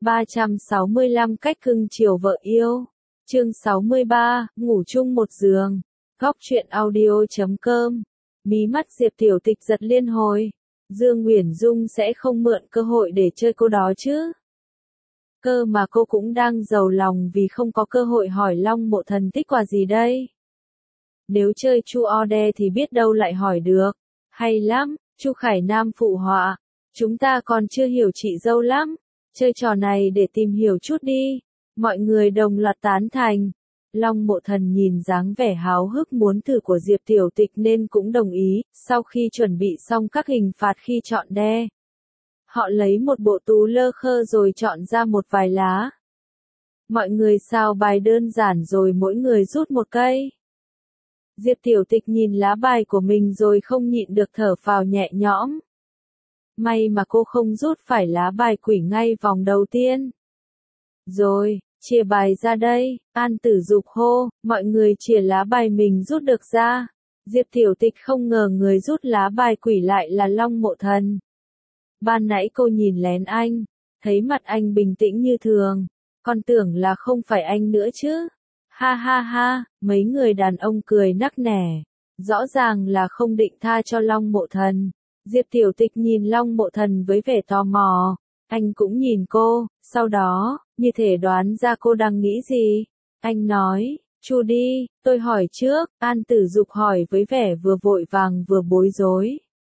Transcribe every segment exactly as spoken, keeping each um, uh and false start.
ba trăm sáu mươi lăm cách cưng chiều vợ yêu. Chương sáu mươi ba, ngủ chung một giường. Góc truyện audio chấm com. Mí mắt Diệp Tiểu Tịch giật liên hồi. Dương Uyển Dung sẽ không mượn cơ hội để chơi cô đó chứ? Cơ mà cô cũng đang giàu lòng vì không có cơ hội hỏi Long Mộ Thần thích quà gì đây. Nếu chơi Chu Ode thì biết đâu lại hỏi được. Hay lắm, Chu Khải Nam phụ họa. Chúng ta còn chưa hiểu chị dâu lắm. Chơi trò này để tìm hiểu chút đi. Mọi người đồng loạt tán thành. Long Mộ Thần nhìn dáng vẻ háo hức muốn thử của Diệp Tiểu Tịch nên cũng đồng ý. Sau khi chuẩn bị xong các hình phạt khi chọn đe, họ lấy một bộ tú lơ khơ rồi chọn ra một vài lá. Mọi người sao bài đơn giản rồi mỗi người rút một cây. Diệp Tiểu Tịch nhìn lá bài của mình rồi không nhịn được thở phào nhẹ nhõm. May mà cô không rút phải lá bài quỷ ngay vòng đầu tiên. Rồi, chìa bài ra đây, An Tử Dục hô, mọi người chìa lá bài mình rút được ra. Diệp Tiểu Tịch không ngờ người rút lá bài quỷ lại là Long Mộ Thần. Ban nãy cô nhìn lén anh, thấy mặt anh bình tĩnh như thường, còn tưởng là không phải anh nữa chứ. Ha ha ha, mấy người đàn ông cười nắc nẻ, rõ ràng là không định tha cho Long Mộ Thần. Diệp Tiểu Tịch nhìn Long Mộ Thần với vẻ tò mò, anh cũng nhìn cô, sau đó, như thể đoán ra cô đang nghĩ gì. Anh nói, Chu đi, tôi hỏi trước, An Tử Dục hỏi với vẻ vừa vội vàng vừa bối rối.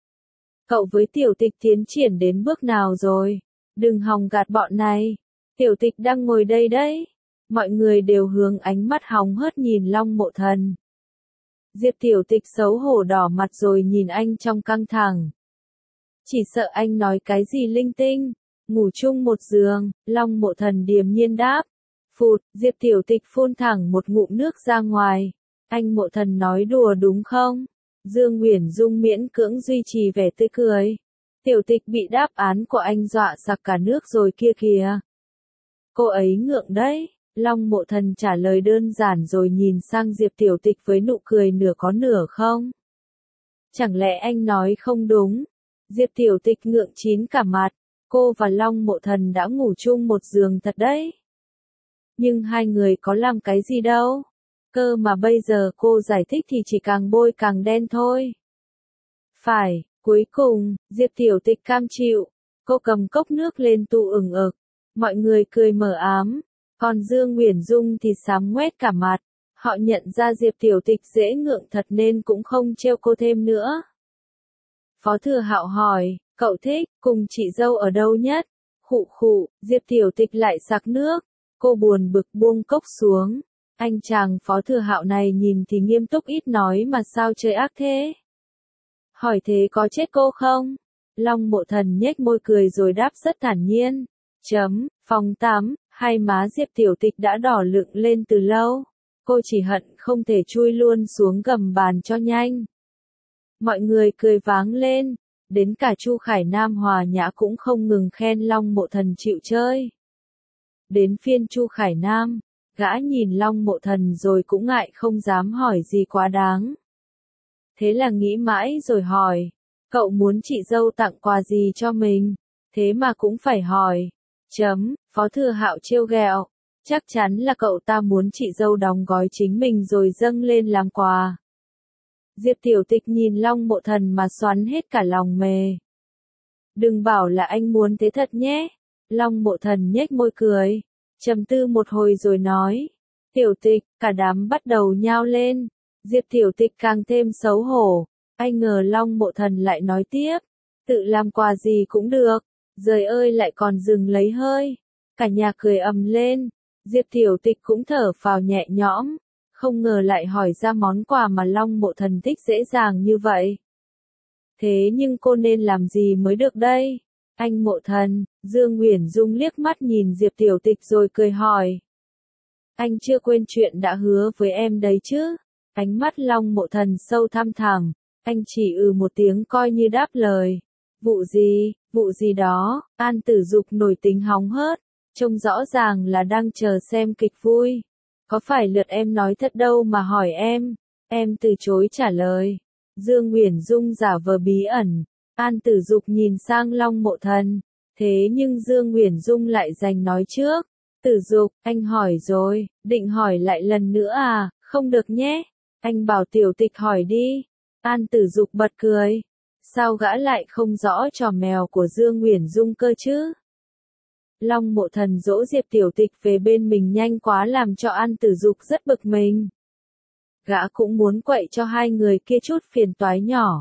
Cậu với Tiểu Tịch tiến triển đến bước nào rồi? Đừng hòng gạt bọn này. Tiểu Tịch đang ngồi đây đấy. Mọi người đều hướng ánh mắt hóng hớt nhìn Long Mộ Thần. Diệp Tiểu Tịch xấu hổ đỏ mặt rồi nhìn anh trong căng thẳng. Chỉ sợ anh nói cái gì linh tinh. Ngủ chung một giường, Long Mộ Thần điềm nhiên đáp. Phụt, Diệp Tiểu Tịch phun thẳng một ngụm nước ra ngoài. Anh Mộ Thần nói đùa đúng không? Dương Uyển Dung miễn cưỡng duy trì vẻ tươi cười. Tiểu Tịch bị đáp án của anh dọa sặc cả nước rồi kia kìa. Cô ấy ngượng đấy. Long Mộ Thần trả lời đơn giản rồi nhìn sang Diệp Tiểu Tịch với nụ cười nửa có nửa không. Chẳng lẽ anh nói không đúng? Diệp Tiểu Tịch ngượng chín cả mặt. Cô và Long Mộ Thần đã ngủ chung một giường thật đấy. Nhưng hai người có làm cái gì đâu. Cơ mà bây giờ cô giải thích thì chỉ càng bôi càng đen thôi. Phải, cuối cùng, Diệp Tiểu Tịch cam chịu. Cô cầm cốc nước lên tu ửng ực. Mọi người cười mờ ám. Còn Dương Uyển Dung thì xám ngoét cả mặt. Họ nhận ra Diệp Tiểu Tịch dễ ngượng thật nên cũng không trêu cô thêm nữa. Phó Thừa Hạo hỏi, cậu thích, cùng chị dâu ở đâu nhất? Khụ khụ, Diệp Tiểu Tịch lại sặc nước. Cô buồn bực buông cốc xuống. Anh chàng Phó Thừa Hạo này nhìn thì nghiêm túc ít nói mà sao chơi ác thế? Hỏi thế có chết cô không? Long Mộ Thần nhếch môi cười rồi đáp rất thản nhiên. Chấm, phòng tắm, hai má Diệp Tiểu Tịch đã đỏ lựng lên từ lâu. Cô chỉ hận không thể chui luôn xuống gầm bàn cho nhanh. Mọi người cười váng lên. Đến cả Chu Khải Nam hòa nhã cũng không ngừng khen Long Mộ Thần chịu chơi. Đến phiên Chu Khải Nam, gã nhìn Long Mộ Thần rồi cũng ngại không dám hỏi gì quá đáng. Thế là nghĩ mãi rồi hỏi, cậu muốn chị dâu tặng quà gì cho mình? Thế mà cũng phải hỏi. Chấm, Phó Thừa Hạo trêu ghẹo, chắc chắn là cậu ta muốn chị dâu đóng gói chính mình rồi dâng lên làm quà. Diệp Tiểu Tịch nhìn Long Mộ Thần mà xoắn hết cả lòng mề. Đừng bảo là anh muốn thế thật nhé. Long Mộ Thần nhếch môi cười, trầm tư một hồi rồi nói. Tiểu Tịch, cả đám bắt đầu nhao lên. Diệp Tiểu Tịch càng thêm xấu hổ. Anh ngờ Long Mộ Thần lại nói tiếp. Tự làm quà gì cũng được. Giời ơi lại còn dừng lấy hơi. Cả nhà cười ầm lên. Diệp Tiểu Tịch cũng thở phào nhẹ nhõm. Không ngờ lại hỏi ra món quà mà Long Mộ Thần thích dễ dàng như vậy. Thế nhưng cô nên làm gì mới được đây? Anh Mộ Thần, Dương Uyển Dung liếc mắt nhìn Diệp Tiểu Tịch rồi cười hỏi. Anh chưa quên chuyện đã hứa với em đấy chứ? Ánh mắt Long Mộ Thần sâu thăm thẳm. Anh chỉ ừ một tiếng coi như đáp lời. Vụ gì, vụ gì đó? An Tử Dục nổi tính hóng hớt. Trông rõ ràng là đang chờ xem kịch vui. Có phải lượt em nói thật đâu mà hỏi em? Em từ chối trả lời. Dương Uyển Dung giả vờ bí ẩn. An Tử Dục nhìn sang Long Mộ Thần. Thế nhưng Dương Uyển Dung lại giành nói trước. Tử Dục, anh hỏi rồi, định hỏi lại lần nữa à, không được nhé. Anh bảo Tiểu Tịch hỏi đi. An Tử Dục bật cười. Sao gã lại không rõ trò mèo của Dương Uyển Dung cơ chứ? Long Mộ Thần dỗ Diệp Tiểu Tịch về bên mình nhanh quá làm cho An Tử Dục rất bực mình. Gã cũng muốn quậy cho hai người kia chút phiền toái nhỏ.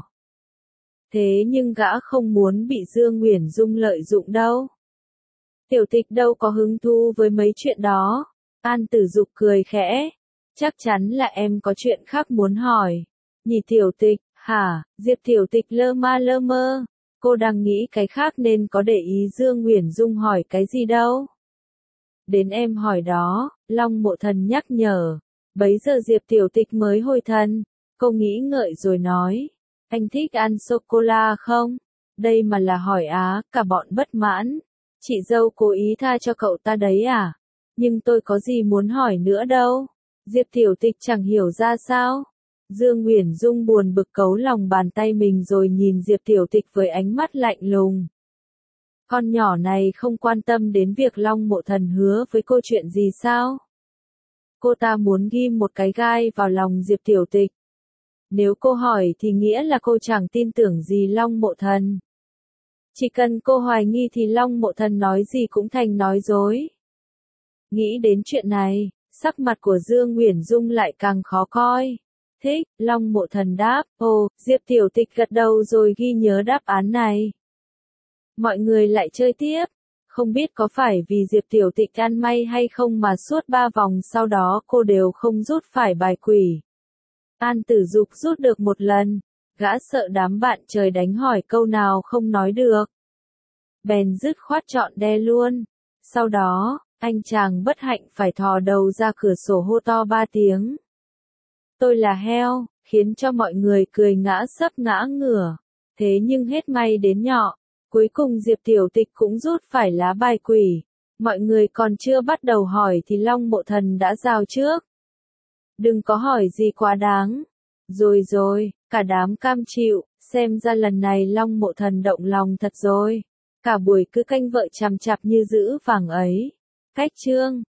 Thế nhưng gã không muốn bị Dương Uyển Dung lợi dụng đâu. Tiểu Tịch đâu có hứng thú với mấy chuyện đó. An Tử Dục cười khẽ. Chắc chắn là em có chuyện khác muốn hỏi. Nhỉ Tiểu Tịch, hả? Diệp Tiểu Tịch lơ ma lơ mơ. Cô đang nghĩ cái khác nên có để ý Dương Uyển Dung hỏi cái gì đâu. Đến em hỏi đó, Long Mộ Thần nhắc nhở. Bấy giờ Diệp Tiểu Tịch mới hồi thần. Cô nghĩ ngợi rồi nói. Anh thích ăn sô-cô-la không? Đây mà là hỏi á, cả bọn bất mãn. Chị dâu cố ý tha cho cậu ta đấy à? Nhưng tôi có gì muốn hỏi nữa đâu. Diệp Tiểu Tịch chẳng hiểu ra sao. Dương Uyển Dung buồn bực cấu lòng bàn tay mình rồi nhìn Diệp Tiểu Tịch với ánh mắt lạnh lùng. Con nhỏ này không quan tâm đến việc Long Mộ Thần hứa với cô chuyện gì sao? Cô ta muốn ghim một cái gai vào lòng Diệp Tiểu Tịch. Nếu cô hỏi thì nghĩa là cô chẳng tin tưởng gì Long Mộ Thần. Chỉ cần cô hoài nghi thì Long Mộ Thần nói gì cũng thành nói dối. Nghĩ đến chuyện này, sắc mặt của Dương Uyển Dung lại càng khó coi. Thích, Long Mộ Thần đáp, ồ, Diệp Tiểu Tịch gật đầu rồi ghi nhớ đáp án này. Mọi người lại chơi tiếp. Không biết có phải vì Diệp Tiểu Tịch ăn may hay không mà suốt ba vòng sau đó cô đều không rút phải bài quỷ. An Tử Dục rút được một lần. Gã sợ đám bạn trời đánh hỏi câu nào không nói được. Bèn dứt khoát chọn đe luôn. Sau đó, anh chàng bất hạnh phải thò đầu ra cửa sổ hô to ba tiếng. Tôi là heo, khiến cho mọi người cười ngã sấp ngã ngửa. Thế nhưng hết may đến nhọ. Cuối cùng Diệp Tiểu Tịch cũng rút phải lá bài quỷ. Mọi người còn chưa bắt đầu hỏi thì Long Mộ Thần đã giao trước. Đừng có hỏi gì quá đáng. Rồi rồi, cả đám cam chịu, xem ra lần này Long Mộ Thần động lòng thật rồi. Cả buổi cứ canh vợ chằm chặp như giữ vàng ấy. Cách chương